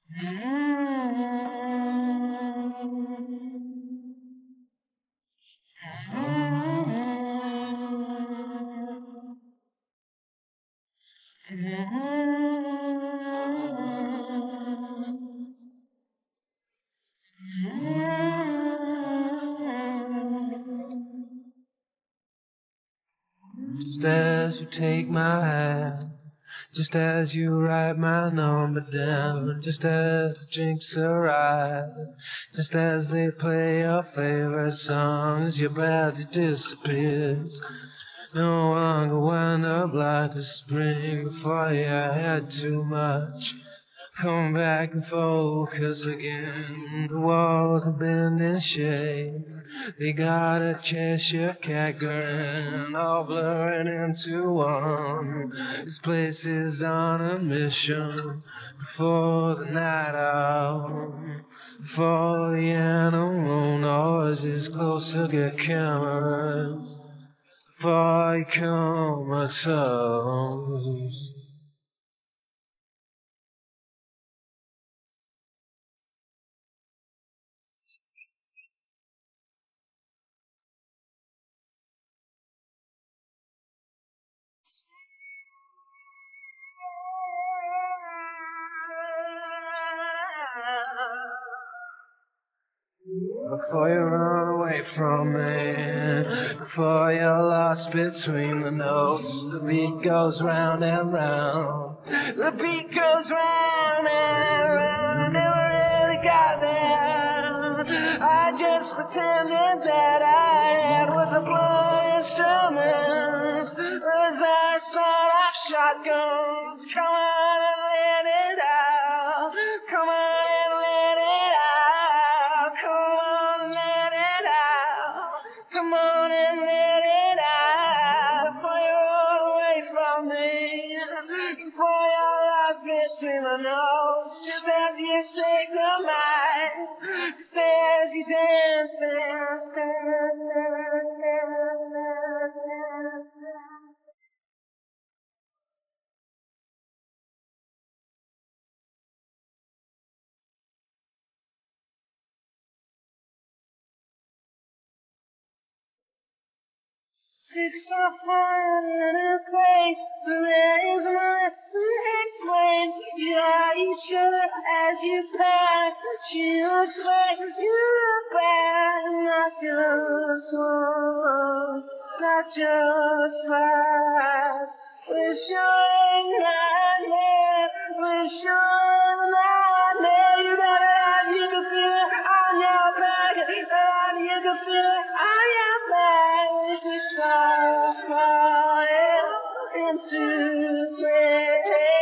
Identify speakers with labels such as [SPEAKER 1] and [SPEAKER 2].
[SPEAKER 1] Just as you take my hand, just as you write my number down, just as the drinks arrive, just as they play your favorite songs, your body disappears. No longer wind up like a spring before you had too much. Come back and focus again. The walls are bending shape. They got a Cheshire cat grin, all blurring into one. This place is on a mission before the night out. Before the animal noises closer get cameras. Before you come my toes. Before you run away from me, before you're lost between the notes, the beat goes round and round. The beat goes round and round, never really got there. I just pretended that I was a blood instrument, as I sawed off shotguns. Come on and let it out. Come on and let it out. Come on and let it out. Come on and let it out. Before you run away from me, before you're lost between the notes, just as you take the mic, just as you dance, dance, dance, dance, dance, dance, dance. It's so far in a place where there is much to explain. You are each other as you pass, but you explain you look back, not just once, not just twice. Wish you ain't not there, wish you ain't not there. You got it on, you can feel it on your back, and you can feel it on your back. It's all falling into place.